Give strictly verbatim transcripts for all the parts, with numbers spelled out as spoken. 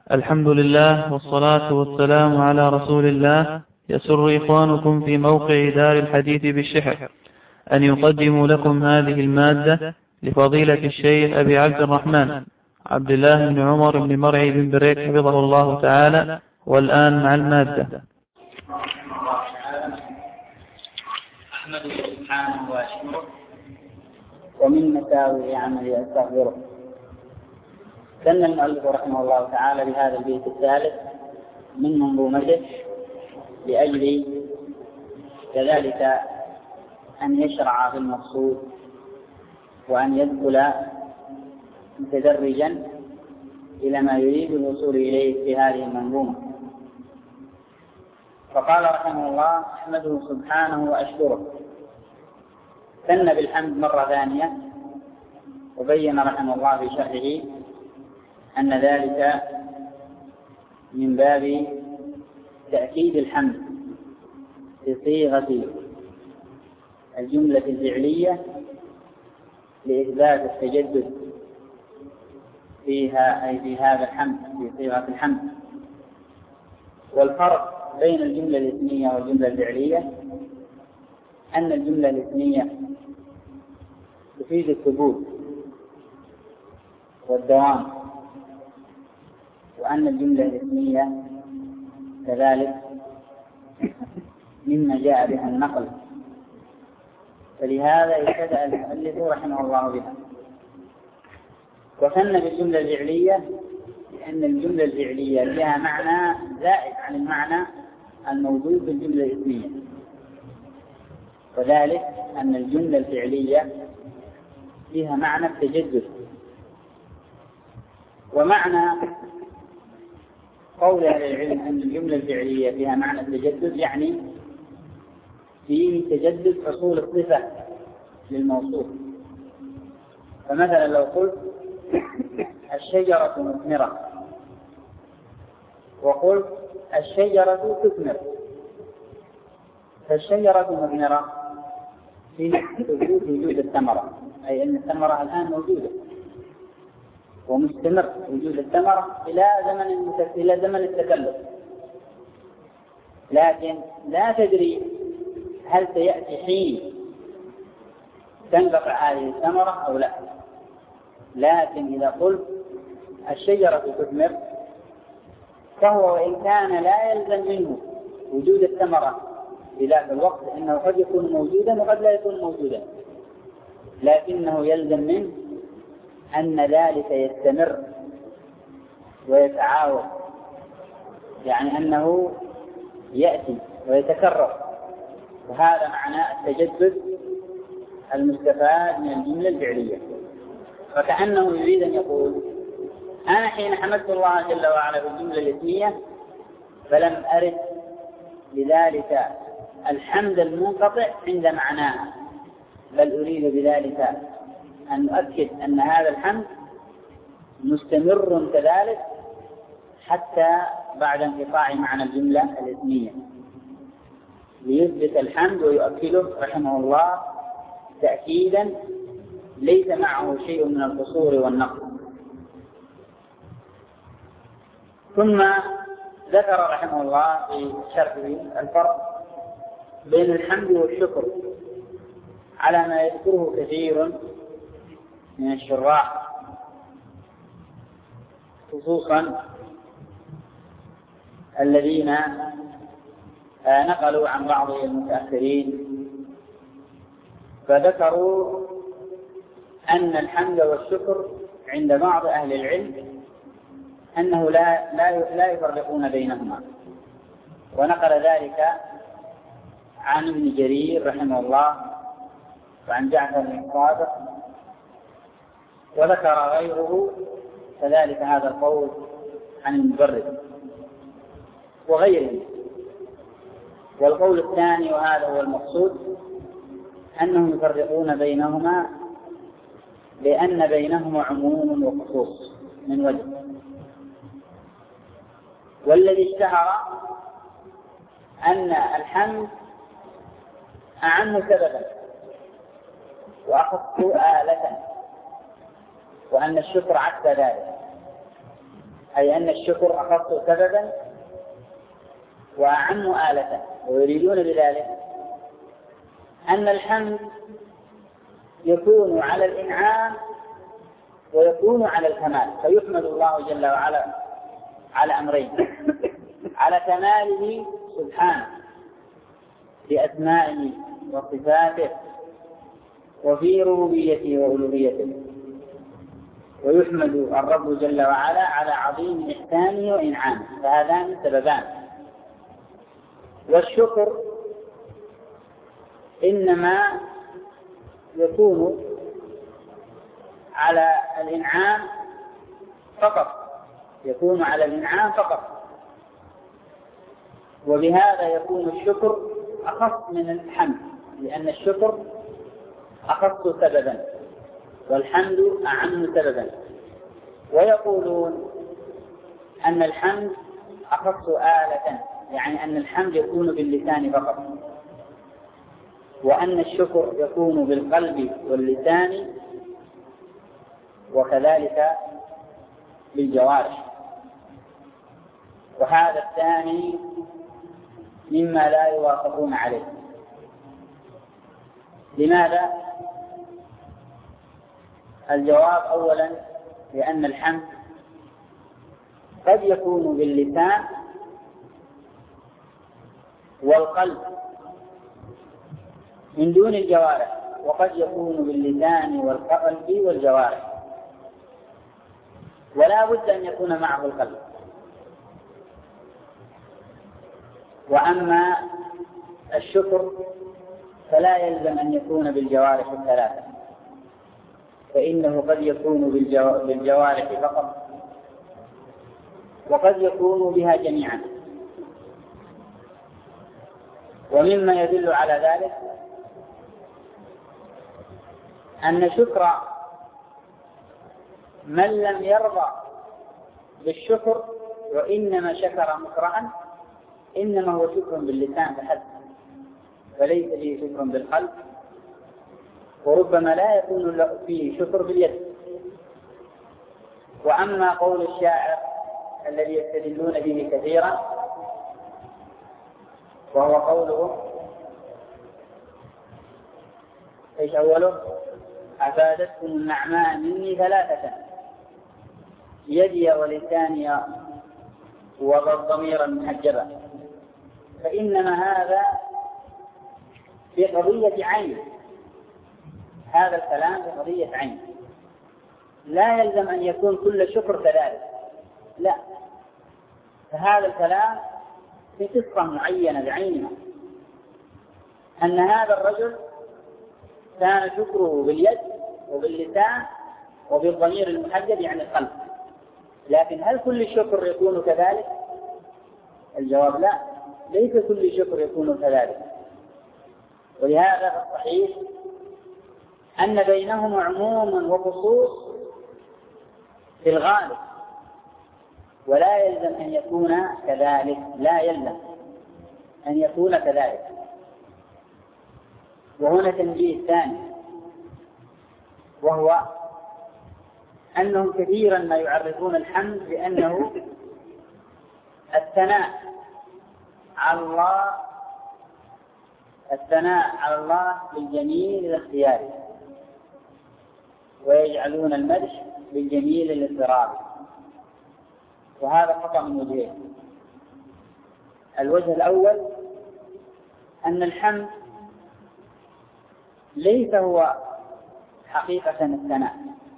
الحمد لله والصلاة والسلام على رسول الله. يسر إخوانكم في موقع دار الحديث بالشحر أن يقدموا لكم هذه المادة لفضيلة الشيخ أبي عبد الرحمن عبد الله بن عمر بن مرعي بن بريك حفظه الله تعالى. والآن مع المادة. أحمده سبحانه وأشكره ومن مساوئ عملي أستغفره. سن المؤلف رحمه الله تعالى بهذا البيت الثالث من منظومته لأجل كذلك أن يشرع في المقصود وأن يدخل متدرجا إلى ما يريد الوصول إليه في هذه المنظومة. فقال رحمه الله: أحمده سبحانه وأشكره. سن بالحمد مرة ثانية، وبين رحمه الله في شرحه أن ذلك من باب تأكيد الحمد بصيغة الجملة الفعلية لإثبات التجدد فيها، أي في هذا الحمد في صيغة الحمد. والفرق بين الجملة الاسمية والجملة الفعلية أن الجملة الاسمية تفيد الثبوت والدوام، وأن الجملة الاسمية كذلك مما جاء بها النقل، فلهذا ابتدأ المؤلف رحمه الله بها. وثنى بالجملة الفعلية لأن الجملة الفعلية لها معنى زائد عن المعنى الموجود في الجملة الاسمية، وذلك أن الجملة الفعلية فيها معنى التجدد. ومعنى قول أهل العلم أن الجملة الفعلية فيها معنى التجدد يعني فيه تجدد حصول الصفة للموصوف. فمثلا لو قلت الشجرة مثمرة وقلت الشجرة تثمر، فالشجرة مثمرة في ثبوت وجود الثمرة، أي أن الثمرة الآن موجودة ومستمر وجود الثمرة إلى زمن إلى زمن التكلف، لكن لا تدري هل سيأتي حين تنقطع هذه الثمرة أو لا. لكن إذا قلت الشجرة تثمر فهو وإن كان لا يلزم منه وجود الثمرة في ذاك الوقت، إنه قد يكون موجودا وقد لا يكون موجودا، لكنه يلزم منه أن ذلك يستمر ويتعاون، يعني أنه يأتي ويتكرر. وهذا معنى التجدد المستفاد من الجملة الفعلية. فكأنه يريد أن يقول: أنا حين حمدت الله جل وعلا بالجملة الاسمية فلم أرد لذلك الحمد المنقطع عند معناها، بل أريد بذلك أن أؤكد أن هذا الحمد مستمر كذلك حتى بعد انقطاع معنى الجملة الاسمية، ليثبت الحمد ويؤكده رحمه الله تأكيدا ليس معه شيء من القصور والنقص. ثم ذكر رحمه الله في شرحه الفرق بين الحمد والشكر على ما يذكره كثير من الشراح، خصوصا الذين نقلوا عن بعض المتأخرين، فذكروا أن الحمد والشكر عند بعض أهل العلم أنه لا لا لا يفرقون بينهما. ونقل ذلك عن ابن جرير رحمه الله وعن جعفر بن صادق، وذكر غيره كذلك هذا القول عن المبرد وغيره. والقول الثاني وهذا هو المقصود أنهم يفرقون بينهما لأن بينهما عموم وخصوص من وجه. والذي اشتهر أن الحمد أعم سببا وأخص آلة، وأن الشكر عكس ذلك، أي أن الشكر أخص سببا وأعم آلة، ويريدون بذلك أن الحمد يكون على الإنعام ويكون على الكمال، فيحمد الله جل وعلا على أمرين: على كماله سبحانه بأسمائه وصفاته وفي ربوبيته وألوهيته، ويحمد الرب جل وعلا على عظيم إحسانه وإنعامه، فهذان سببان. والشكر إنما يكون على الإنعام فقط، يكون على الإنعام فقط، وبهذا يكون الشكر أخص من الحمد، لأن الشكر أخص سببا والحمد أعم سببا. ويقولون أن الحمد أخص آلة، يعني أن الحمد يكون باللسان فقط، وأن الشكر يكون بالقلب واللسان وكذلك بالجوارح. وهذا الثاني مما لا يوافقون عليه. لماذا؟ الجواب أولا لأن الحمد قد يكون باللسان والقلب من دون الجوارح، وقد يكون باللسان والقلب والجوارح، ولا بد أن يكون معه القلب. وأما الشكر فلا يلزم أن يكون بالجوارح الثلاثة، فإنه قد يكون بالجوارح فقط، وقد يكون بها جميعا. ومما يدل على ذلك أن شكر من لم يرضى بالشكر وإنما شكر مكرها إنما هو شكر باللسان فحسب، فليس فيه شكر بالقلب، وربما لا يكون فيه شكر باليد. وأما قول الشاعر الذي يستدلون به كثيرا وهو قوله ايش أوله؟ أفادتكم النعماء مني ثلاثة: يدي ولساني وضميرا محجبا. فإنما هذا في قضية عين، هذا الكلام في قضية عين، لا يلزم أن يكون كل شكر كذلك، لا، فهذا الكلام في قصة معينة بعينها، أن هذا الرجل كان شكره باليد وباللسان وبالضمير المحجب يعني القلب، لكن هل كل شكر يكون كذلك؟ الجواب لا، ليس كل شكر يكون كذلك. ولهذا الصحيح أن بينهم عموم وخصوص في الغالب، ولا يلزم أن يكون كذلك، لا يلزم أن يكون كذلك. وهنا تنبيه ثاني، وهو أنهم كثيرا ما يعرفون الحمد بأنه الثناء على الله، الثناء على الله بالجميل الاختياري، ويجعلون المدح بالجميل الاضطراري، وهذا خطأ من وجهين. الوجه الأول أن الحمد ليس هو حقيقة الثناء،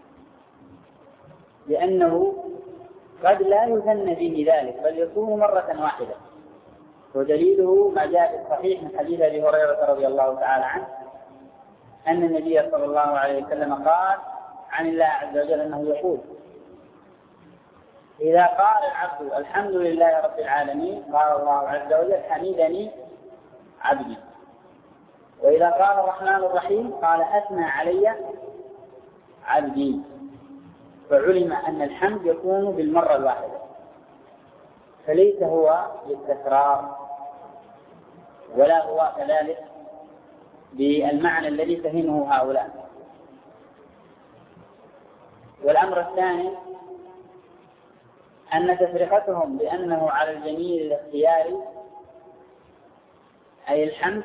لأنه قد لا يثنى به ذلك بل يكون مرة واحدة، ودليله ما جاء في الصحيح من حديث أبي هريرة رضي الله تعالى عنه أن النبي صلى الله عليه وسلم قال عن الله عز وجل أنه يقول: إذا قال العبد الحمد لله رب العالمين قال الله عز وجل حمدني عبدي. وإذا قال الرحمن الرحيم قال أثنى علي عبدي. فعلم أن الحمد يكون بالمرة الواحدة، فليس هو بالتكرار، ولا هو كذلك بالمعنى الذي فهمه هؤلاء. والأمر الثاني أن تفرقتهم بأنه على الجميل الاختياري أي الحمد،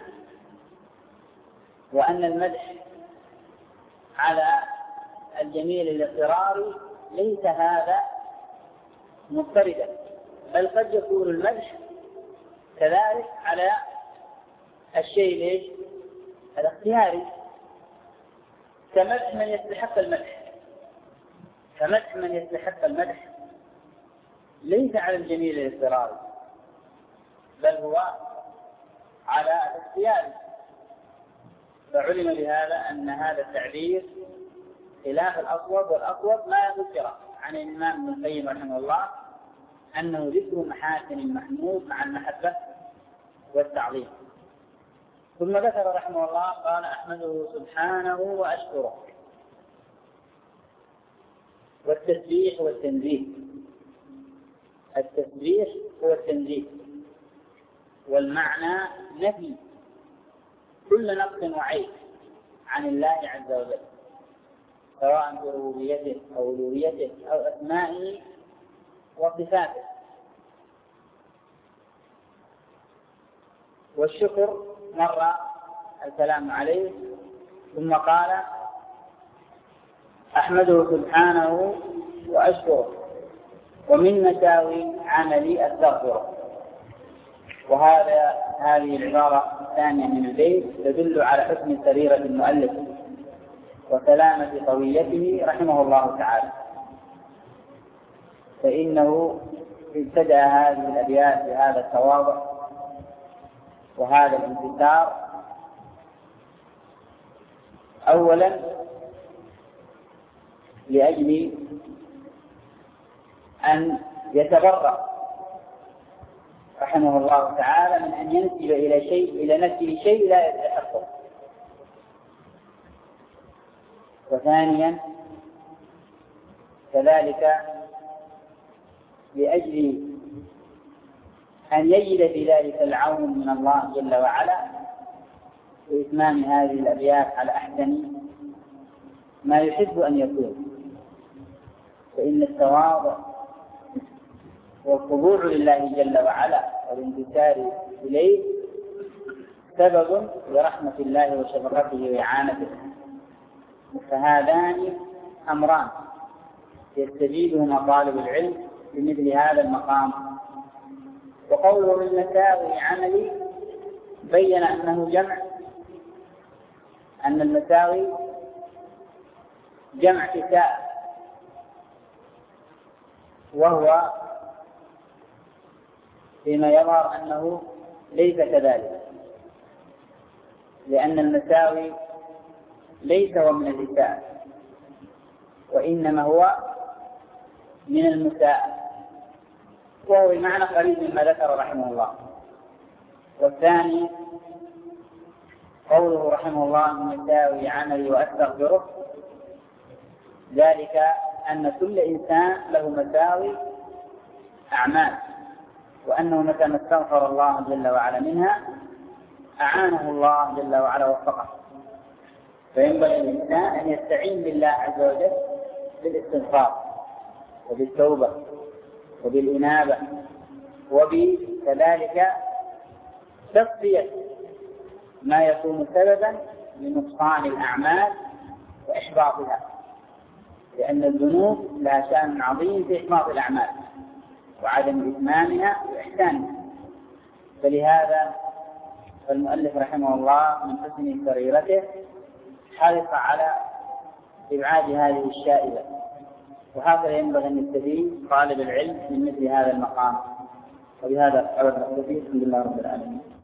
وأن المدح على الجميل الاضطراري ليس هذا مضطردا، بل قد يكون المدح كذلك على الشيء ليش الاختياري، كمدح من يستحق المدح كمدح من يستحق المدح ليس على الجميل الاضطراري، بل هو على الاختيار. فعلم بهذا أن هذا التعبير خلاف الأصوب، والأصوب ما ذكر عن الإمام ابن القيم رحمه الله أنه ذكر محاسن المحمود مع المحبة والتعظيم. ثم ذكر رحمه الله قال: أحمده سبحانه وأشكره. والتسبيح والتنزيه، التسبيح هو التنزيه، والمعنى نفي كل نقص وعيب عن الله عز وجل، سواء بربوبيته أو ألوهيته أو أسمائه وصفاته. والشكر مر الكلام عليه، ثم قال: أحمده سبحانه وأشكره، ومن مساوي عملي أستغفره. وهذا هذه العبارة الثانية من البيت تدل على حسن سريرة المؤلف وسلامة طويته رحمه الله تعالى، فإنه ابتدأ هذه الأبيات بهذا التواضع وهذا الانكسار، أولا لأجل أن يتبرأ رحمه الله تعالى من أن ينسب إلى شيء إلى نفسه شيء لا يستحقه، وثانيا كذلك لأجل أن يجد في ذلك العون من الله جل وعلا وإتمام هذه الأبيات على أحسن ما يحب أن يكون. فإن التواضع والخضوع لله جل وعلا والانكسار إليه سبب لرحمة الله وشفقته وإعانته، فهذان أمران يستجيبهما طالب العلم بمثل هذا المقام. وقوله من مساوي عملي بين أنه جمع، أن المساوي جمع كساء، وهو فيما يظهر أنه ليس كذلك، لأن المساوي ليس هو من الإساءة، وإنما هو من المساءة، وهو بمعنى قريب مما ذكر رحمه الله. والثاني قوله رحمه الله من مساوي عملي وأستغفره، ذلك أن كل إنسان له مساوي أعمال، وأنه متى ما استغفر الله جل وعلا منها أعانه الله جل وعلا ووفقه. فينبغي الإنسان أن يستعين بالله عز وجل بالاستغفار وبالتوبة وبالإنابة، وبكذلك تصفية ما يكون سببا لنقصان الأعمال وإحباطها، لأن الذنوب لها شأن عظيم في إحباط الأعمال وعدم إتمامها وإحسانها. فلهذا فالمؤلف رحمه الله من حسن سريرته حرص على إبعاد هذه الشائبة، وهكذا ينبغي أن يستفيد طالب العلم من مثل هذا المقام. وبهذا أردنا التوفيق. الحمد لله رب العالمين.